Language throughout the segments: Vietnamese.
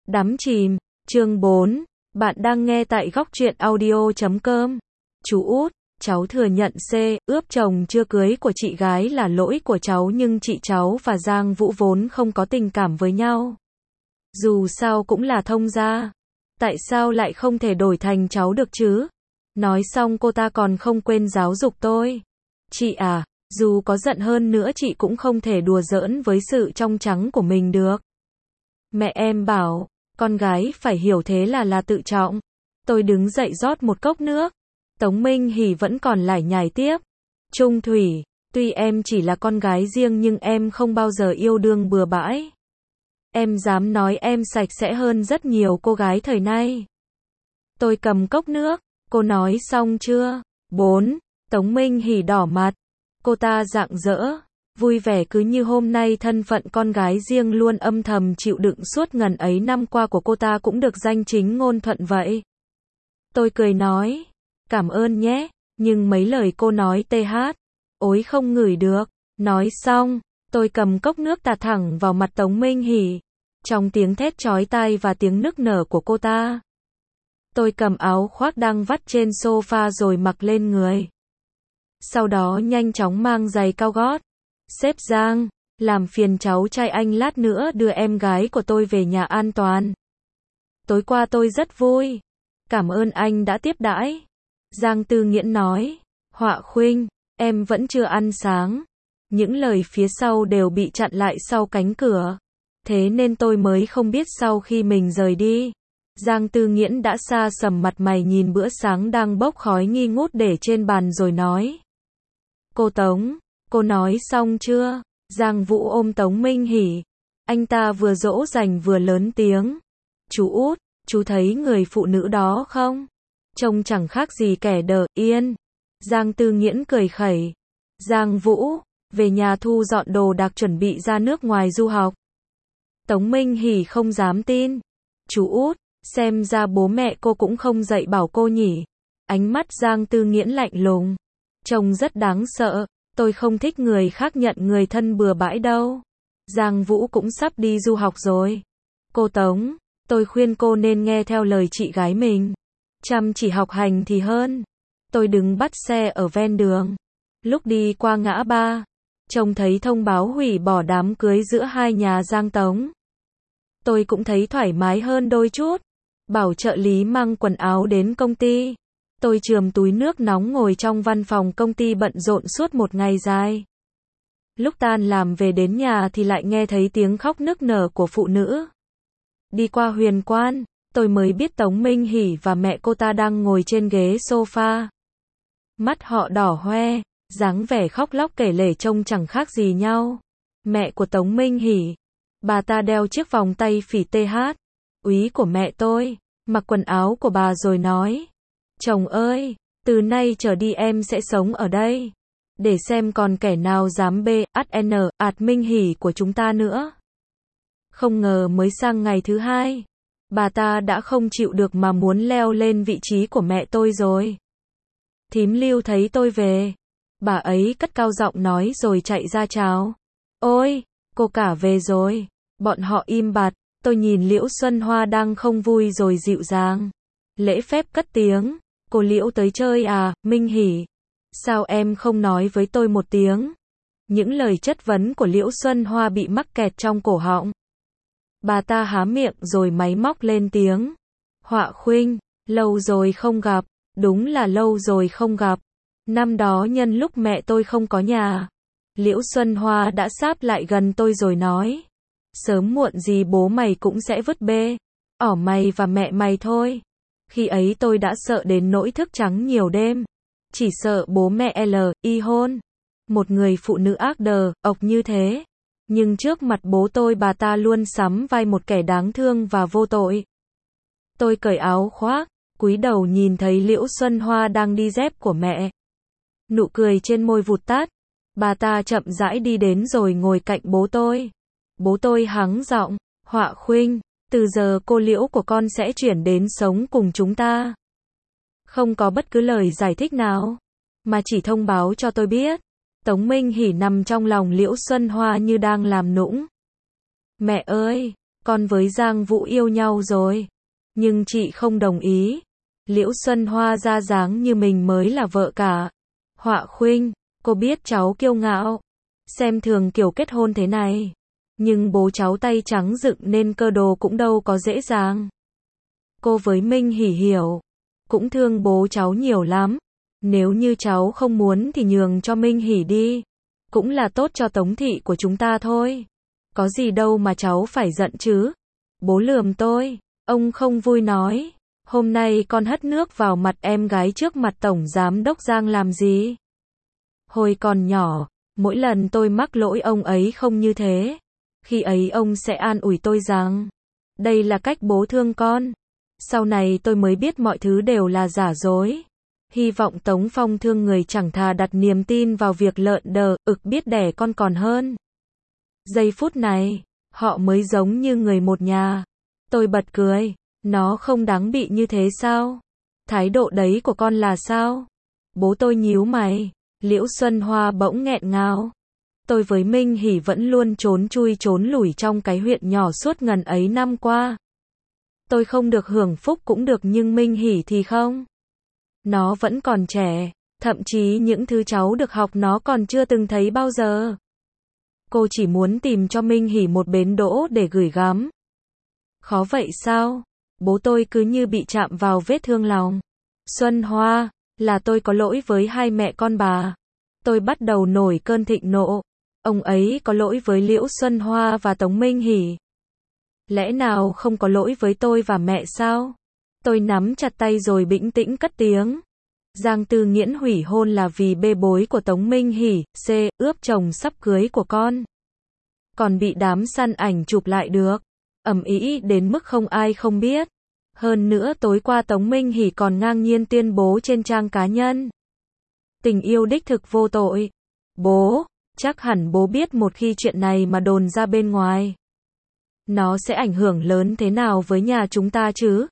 Đắm chìm, chương 4, bạn đang nghe tại góc truyện audio.com. Chú út, cháu thừa nhận ướp chồng chưa cưới của chị gái là lỗi của cháu, nhưng chị cháu và Giang Vũ vốn không có tình cảm với nhau. Dù sao cũng là thông gia. Tại sao lại không thể đổi thành cháu được chứ? Nói xong cô ta còn không quên giáo dục tôi. Chị à, dù có giận hơn nữa chị cũng không thể đùa giỡn với sự trong trắng của mình được. Mẹ em bảo, con gái phải hiểu thế là tự trọng. Tôi đứng dậy rót một cốc nước. Tống Minh Hỷ vẫn còn lải nhải tiếp. Trung Thủy, tuy em chỉ là con gái riêng nhưng em không bao giờ yêu đương bừa bãi. Em dám nói em sạch sẽ hơn rất nhiều cô gái thời nay. Tôi cầm cốc nước. Cô nói xong chưa? 4. Tống Minh Hỷ đỏ mặt. Cô ta rạng rỡ, vui vẻ cứ như hôm nay thân phận con gái riêng luôn âm thầm chịu đựng suốt ngần ấy năm qua của cô ta cũng được danh chính ngôn thuận vậy. Tôi cười nói, cảm ơn nhé, nhưng mấy lời cô nói ối không ngửi được. Nói xong, tôi cầm cốc nước tạt thẳng vào mặt Tống Minh Hỷ. Trong tiếng thét chói tai và tiếng nức nở của cô ta, tôi cầm áo khoác đang vắt trên sofa rồi mặc lên người. Sau đó nhanh chóng mang giày cao gót. Sếp Giang, làm phiền cháu trai anh lát nữa đưa em gái của tôi về nhà an toàn. Tối qua tôi rất vui. Cảm ơn anh đã tiếp đãi. Giang Tư Nghiễn nói. Họa Khuynh, em vẫn chưa ăn sáng. Những lời phía sau đều bị chặn lại sau cánh cửa. Thế nên tôi mới không biết sau khi mình rời đi, Giang Tư Nghiễn đã xa sầm mặt mày nhìn bữa sáng đang bốc khói nghi ngút để trên bàn rồi nói. Cô Tống, cô nói xong chưa? Giang Vũ ôm Tống Minh Hỷ. Anh ta vừa dỗ dành vừa lớn tiếng. Chú út, chú thấy người phụ nữ đó không? Trông chẳng khác gì kẻ đờ yên. Giang Tư Nghiễn cười khẩy. Giang Vũ, về nhà thu dọn đồ đạc chuẩn bị ra nước ngoài du học. Tống Minh Hỷ không dám tin. Chú út, xem ra bố mẹ cô cũng không dạy bảo cô nhỉ? Ánh mắt Giang Tư Nghiễn lạnh lùng. Trông rất đáng sợ, tôi không thích người khác nhận người thân bừa bãi đâu. Giang Vũ cũng sắp đi du học rồi. Cô Tống, tôi khuyên cô nên nghe theo lời chị gái mình. Chăm chỉ học hành thì hơn. Tôi đứng bắt xe ở ven đường. Lúc đi qua ngã ba, trông thấy thông báo hủy bỏ đám cưới giữa hai nhà Giang Tống. Tôi cũng thấy thoải mái hơn đôi chút. Bảo trợ lý mang quần áo đến công ty. Tôi chườm túi nước nóng ngồi trong văn phòng công ty bận rộn suốt một ngày dài. Lúc tan làm về đến nhà thì lại nghe thấy tiếng khóc nức nở của phụ nữ. Đi qua Huyền Quan, tôi mới biết Tống Minh Hỷ và mẹ cô ta đang ngồi trên ghế sofa. Mắt họ đỏ hoe, dáng vẻ khóc lóc kể lể trông chẳng khác gì nhau. Mẹ của Tống Minh Hỷ, bà ta đeo chiếc vòng tay phỉ úy của mẹ tôi, mặc quần áo của bà rồi nói. Chồng ơi, từ nay trở đi em sẽ sống ở đây. Để xem còn kẻ nào dám Minh Hỷ của chúng ta nữa. Không ngờ mới sang ngày thứ hai, bà ta đã không chịu được mà muốn leo lên vị trí của mẹ tôi rồi. Thím Lưu thấy tôi về, bà ấy cất cao giọng nói rồi chạy ra chào. Ôi, cô cả về rồi. Bọn họ im bặt. Tôi nhìn Liễu Xuân Hoa đang không vui rồi dịu dàng, lễ phép cất tiếng. Cô Liễu tới chơi à, Minh Hỷ? Sao em không nói với tôi một tiếng? Những lời chất vấn của Liễu Xuân Hoa bị mắc kẹt trong cổ họng. Bà ta há miệng rồi máy móc lên tiếng. Họa Khuynh, lâu rồi không gặp. Đúng là lâu rồi không gặp. Năm đó nhân lúc mẹ tôi không có nhà, Liễu Xuân Hoa đã sáp lại gần tôi rồi nói. Sớm muộn gì bố mày cũng sẽ vứt mày và mẹ mày thôi. Khi ấy tôi đã sợ đến nỗi thức trắng nhiều đêm. Chỉ sợ bố mẹ ly hôn. Một người phụ nữ ọc như thế. Nhưng trước mặt bố tôi bà ta luôn sắm vai một kẻ đáng thương và vô tội. Tôi cởi áo khoác, cúi đầu nhìn thấy Liễu Xuân Hoa đang đi dép của mẹ. Nụ cười trên môi vụt tắt. Bà ta chậm rãi đi đến rồi ngồi cạnh bố tôi. Bố tôi hắng giọng. Họa Khuynh, từ giờ cô Liễu của con sẽ chuyển đến sống cùng chúng ta. Không có bất cứ lời giải thích nào, mà chỉ thông báo cho tôi biết. Tống Minh Hỷ nằm trong lòng Liễu Xuân Hoa như đang làm nũng. Mẹ ơi, con với Giang Vũ yêu nhau rồi. Nhưng chị không đồng ý. Liễu Xuân Hoa ra dáng như mình mới là vợ cả. Họa Khuynh, cô biết cháu kiêu ngạo, xem thường kiểu kết hôn thế này. Nhưng bố cháu tay trắng dựng nên cơ đồ cũng đâu có dễ dàng. Cô với Minh Hỉ hiểu, cũng thương bố cháu nhiều lắm. Nếu như cháu không muốn thì nhường cho Minh Hỉ đi. Cũng là tốt cho Tống thị của chúng ta thôi. Có gì đâu mà cháu phải giận chứ. Bố lườm tôi. Ông không vui nói. Hôm nay con hất nước vào mặt em gái trước mặt Tổng Giám đốc Giang làm gì? Hồi còn nhỏ, mỗi lần tôi mắc lỗi ông ấy không như thế. Khi ấy ông sẽ an ủi tôi rằng, đây là cách bố thương con. Sau này tôi mới biết mọi thứ đều là giả dối. Hy vọng Tống Phong thương người chẳng thà đặt niềm tin vào việc lợn đờ, ực biết đẻ con còn hơn. Giây phút này, họ mới giống như người một nhà. Tôi bật cười, nó không đáng bị như thế sao? Thái độ đấy của con là sao? Bố tôi nhíu mày, Liễu Xuân Hoa bỗng nghẹn ngào. Tôi với Minh Hỉ vẫn luôn trốn chui trốn lủi trong cái huyện nhỏ suốt ngần ấy năm qua. Tôi không được hưởng phúc cũng được nhưng Minh Hỉ thì không. Nó vẫn còn trẻ, thậm chí những thứ cháu được học nó còn chưa từng thấy bao giờ. Cô chỉ muốn tìm cho Minh Hỉ một bến đỗ để gửi gắm. Khó vậy sao? Bố tôi cứ như bị chạm vào vết thương lòng. Xuân Hoa, là tôi có lỗi với hai mẹ con bà. Tôi bắt đầu nổi cơn thịnh nộ. Ông ấy có lỗi với Liễu Xuân Hoa và Tống Minh Hỉ. Lẽ nào không có lỗi với tôi và mẹ sao? Tôi nắm chặt tay rồi bĩnh tĩnh cất tiếng. Giang Tư Nghiễn hủy hôn là vì bê bối của Tống Minh Hỉ, ướp chồng sắp cưới của con. Còn bị đám săn ảnh chụp lại được. Ầm ĩ đến mức không ai không biết. Hơn nữa tối qua Tống Minh Hỉ còn ngang nhiên tuyên bố trên trang cá nhân. Tình yêu đích thực vô tội. Bố, chắc hẳn bố biết một khi chuyện này mà đồn ra bên ngoài. Nó sẽ ảnh hưởng lớn thế nào với nhà chúng ta chứ?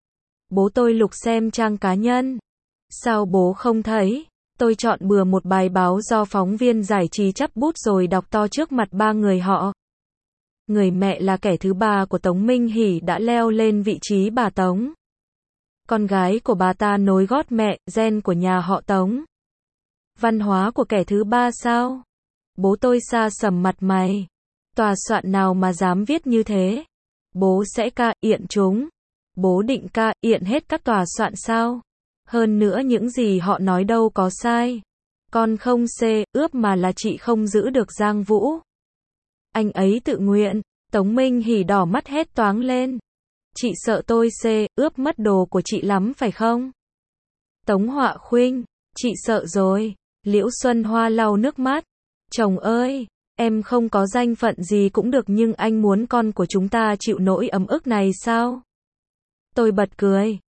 Bố tôi lục xem trang cá nhân. Sao bố không thấy? Tôi chọn bừa một bài báo do phóng viên giải trí chắp bút rồi đọc to trước mặt ba người họ. Người mẹ là kẻ thứ ba của Tống Minh Hỉ đã leo lên vị trí bà Tống. Con gái của bà ta nối gót mẹ, gen của nhà họ Tống. Văn hóa của kẻ thứ ba sao? Bố tôi sa sầm mặt mày. Tòa soạn nào mà dám viết như thế? Bố sẽ yện chúng. Bố định yện hết các tòa soạn sao? Hơn nữa những gì họ nói đâu có sai. Con không ướp mà là chị không giữ được Giang Vũ. Anh ấy tự nguyện. Tống Minh Hỉ đỏ mắt hét toáng lên. Chị sợ tôi ướp mất đồ của chị lắm phải không? Tống Họa Khuynh, chị sợ rồi. Liễu Xuân Hoa lau nước mắt. Chồng ơi, em không có danh phận gì cũng được nhưng anh muốn con của chúng ta chịu nỗi ấm ức này sao? Tôi bật cười.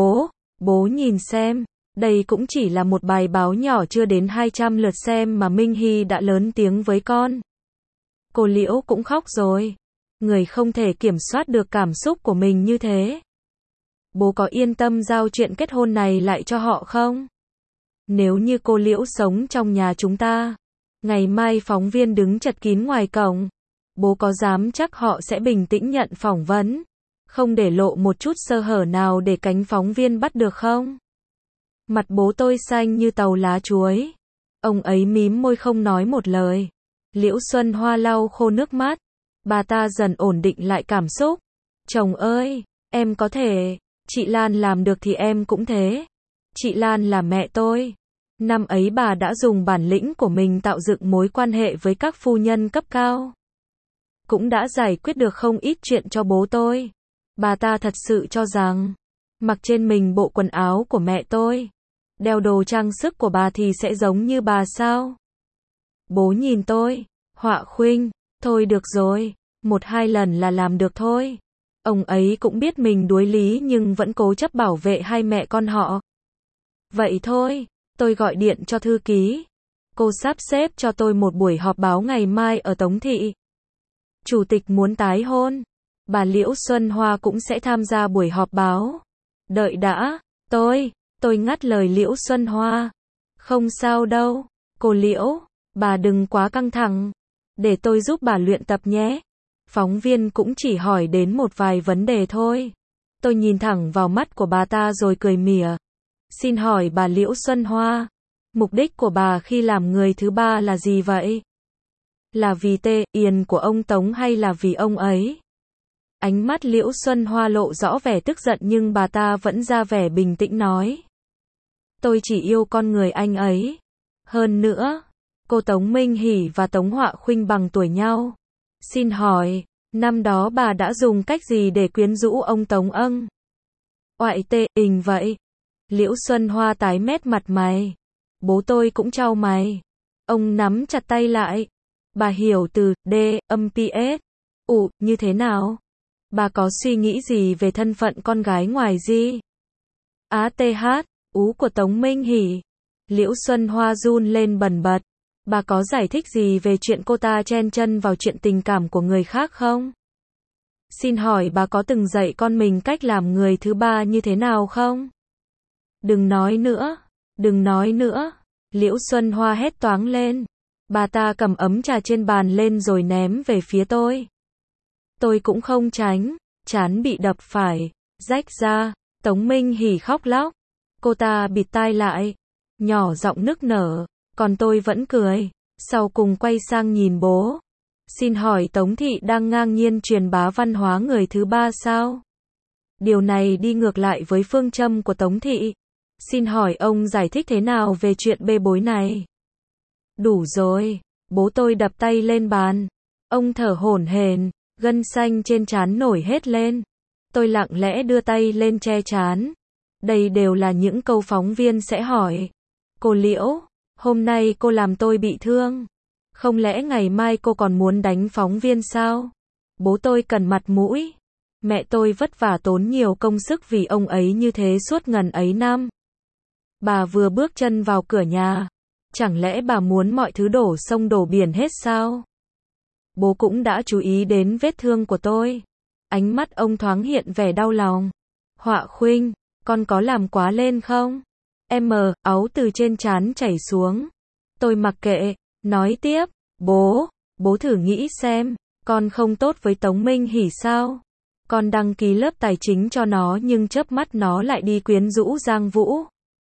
Bố nhìn xem. Đây cũng chỉ là một bài báo nhỏ chưa đến 200 lượt xem mà Minh Hy đã lớn tiếng với con. Cô Liễu cũng khóc rồi. Người không thể kiểm soát được cảm xúc của mình như thế. Bố có yên tâm giao chuyện kết hôn này lại cho họ không? Nếu như cô Liễu sống trong nhà chúng ta, ngày mai phóng viên đứng chật kín ngoài cổng, bố có dám chắc họ sẽ bình tĩnh nhận phỏng vấn, không để lộ một chút sơ hở nào để cánh phóng viên bắt được không? Mặt bố tôi xanh như tàu lá chuối. Ông ấy mím môi không nói một lời. Liễu Xuân Hoa lau khô nước mắt. Bà ta dần ổn định lại cảm xúc. Chồng ơi, em có thể. Chị Lan làm được thì em cũng thế. Chị Lan là mẹ tôi. Năm ấy bà đã dùng bản lĩnh của mình tạo dựng mối quan hệ với các phu nhân cấp cao. Cũng đã giải quyết được không ít chuyện cho bố tôi. Bà ta thật sự cho rằng, mặc trên mình bộ quần áo của mẹ tôi, đeo đồ trang sức của bà thì sẽ giống như bà sao? Bố nhìn tôi, Họa Khuynh, thôi được rồi, 1-2 lần là làm được thôi. Ông ấy cũng biết mình đuối lý nhưng vẫn cố chấp bảo vệ hai mẹ con họ. Vậy thôi, tôi gọi điện cho thư ký. Cô sắp xếp cho tôi một buổi họp báo ngày mai ở Tống Thị. Chủ tịch muốn tái hôn. Bà Liễu Xuân Hoa cũng sẽ tham gia buổi họp báo. Đợi đã, tôi ngắt lời Liễu Xuân Hoa. Không sao đâu, cô Liễu, bà đừng quá căng thẳng. Để tôi giúp bà luyện tập nhé. Phóng viên cũng chỉ hỏi đến một vài vấn đề thôi. Tôi nhìn thẳng vào mắt của bà ta rồi cười mỉa. Xin hỏi bà Liễu Xuân Hoa, mục đích của bà khi làm người thứ ba là gì vậy? Là vì tê Yên của ông Tống hay là vì ông ấy? Ánh mắt Liễu Xuân Hoa lộ rõ vẻ tức giận nhưng bà ta vẫn ra vẻ bình tĩnh nói. Tôi chỉ yêu con người anh ấy. Hơn nữa, cô Tống Minh Hỷ và Tống Họa Khuynh bằng tuổi nhau. Xin hỏi, năm đó bà đã dùng cách gì để quyến rũ ông Tống âng? Oại tê ình vậy. Liễu Xuân Hoa tái mét mặt mày. Bố tôi cũng chau mày. Ông nắm chặt tay lại. Bà hiểu từ D, âm PS. Như thế nào? Bà có suy nghĩ gì về thân phận con gái ngoài gì? ATH, ú của Tống Minh Hỷ. Liễu Xuân Hoa run lên bần bật. Bà có giải thích gì về chuyện cô ta chen chân vào chuyện tình cảm của người khác không? Xin hỏi bà có từng dạy con mình cách làm người thứ ba như thế nào không? Đừng nói nữa, đừng nói nữa. Liễu Xuân Hoa hét toáng lên. Bà ta cầm ấm trà trên bàn lên rồi ném về phía tôi. Tôi cũng không tránh, trán bị đập phải, rách ra. Tống Minh Hỷ khóc lóc. Cô ta bịt tai lại, nhỏ giọng nức nở, còn tôi vẫn cười. Sau cùng quay sang nhìn bố. Xin hỏi Tống thị đang ngang nhiên truyền bá văn hóa người thứ ba sao? Điều này đi ngược lại với phương châm của Tống thị. Xin hỏi ông giải thích thế nào về chuyện bê bối này? Đủ rồi, bố tôi đập tay lên bàn. Ông thở hổn hển, gân xanh trên trán nổi hết lên. Tôi lặng lẽ đưa tay lên che trán. Đây đều là những câu phóng viên sẽ hỏi. Cô Liễu, hôm nay cô làm tôi bị thương. Không lẽ ngày mai cô còn muốn đánh phóng viên sao? Bố tôi cần mặt mũi. Mẹ tôi vất vả tốn nhiều công sức vì ông ấy như thế suốt ngần ấy năm. Bà vừa bước chân vào cửa nhà. Chẳng lẽ bà muốn mọi thứ đổ sông đổ biển hết sao? Bố cũng đã chú ý đến vết thương của tôi. Ánh mắt ông thoáng hiện vẻ đau lòng. Họa Khuynh, con có làm quá lên không? Áo từ trên trán chảy xuống. Tôi mặc kệ, nói tiếp. Bố thử nghĩ xem, con không tốt với Tống Minh Hỷ sao? Con đăng ký lớp tài chính cho nó nhưng chớp mắt nó lại đi quyến rũ Giang Vũ.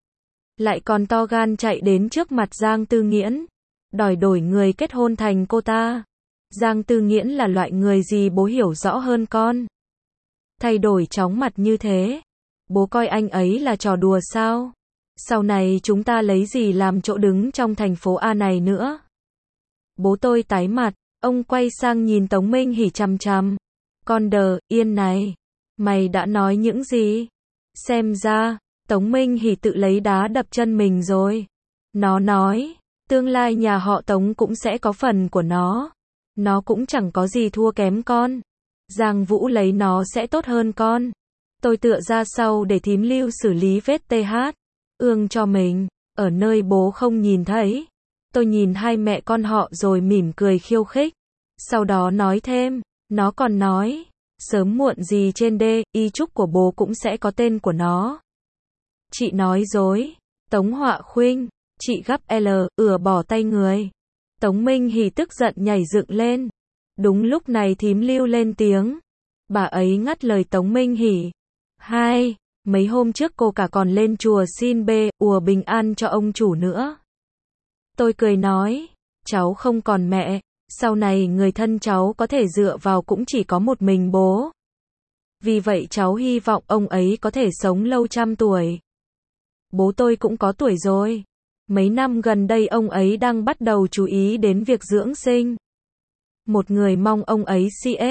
Lại còn to gan chạy đến trước mặt Giang Tư Nghiễn, đòi đổi người kết hôn thành cô ta. Giang Tư Nghiễn là loại người gì bố hiểu rõ hơn con. Thay đổi chóng mặt như thế. Bố coi anh ấy là trò đùa sao? Sau này chúng ta lấy gì làm chỗ đứng trong thành phố A này nữa? Bố tôi tái mặt, ông quay sang nhìn Tống Minh Hỷ chằm chằm. Con Yên này, mày đã nói những gì? Xem ra, Tống Minh Hỷ tự lấy đá đập chân mình rồi. Nó nói, tương lai nhà họ Tống cũng sẽ có phần của nó. Nó cũng chẳng có gì thua kém con. Giang Vũ lấy nó sẽ tốt hơn con. Tôi tựa ra sau để thím Lưu xử lý vết TH. Ương cho mình, ở nơi bố không nhìn thấy. Tôi nhìn hai mẹ con họ rồi mỉm cười khiêu khích. Sau đó nói thêm, nó còn nói, sớm muộn gì trên y trúc của bố cũng sẽ có tên của nó. Chị nói dối. Tống Họa Khuynh, chị gấp bỏ tay người. Tống Minh Hỷ tức giận nhảy dựng lên. Đúng lúc này thím Lưu lên tiếng. Bà ấy ngắt lời Tống Minh Hỷ. Mấy hôm trước cô cả còn lên chùa xin bình an cho ông chủ nữa. Tôi cười nói, cháu không còn mẹ, sau này người thân cháu có thể dựa vào cũng chỉ có một mình bố. Vì vậy cháu hy vọng ông ấy có thể sống lâu trăm tuổi. Bố tôi cũng có tuổi rồi. Mấy năm gần đây ông ấy đang bắt đầu chú ý đến việc dưỡng sinh. Một người mong ông ấy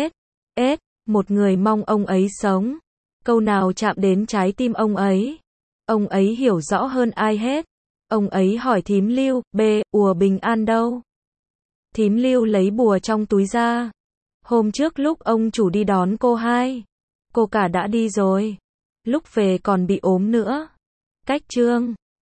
CS, một người mong ông ấy sống. Câu nào chạm đến trái tim ông ấy. Ông ấy hiểu rõ hơn ai hết. Ông ấy hỏi thím Lưu, bình an đâu? Thím Lưu lấy bùa trong túi ra. Hôm trước lúc ông chủ đi đón cô cả đã đi rồi. Lúc về còn bị ốm nữa. Cách chương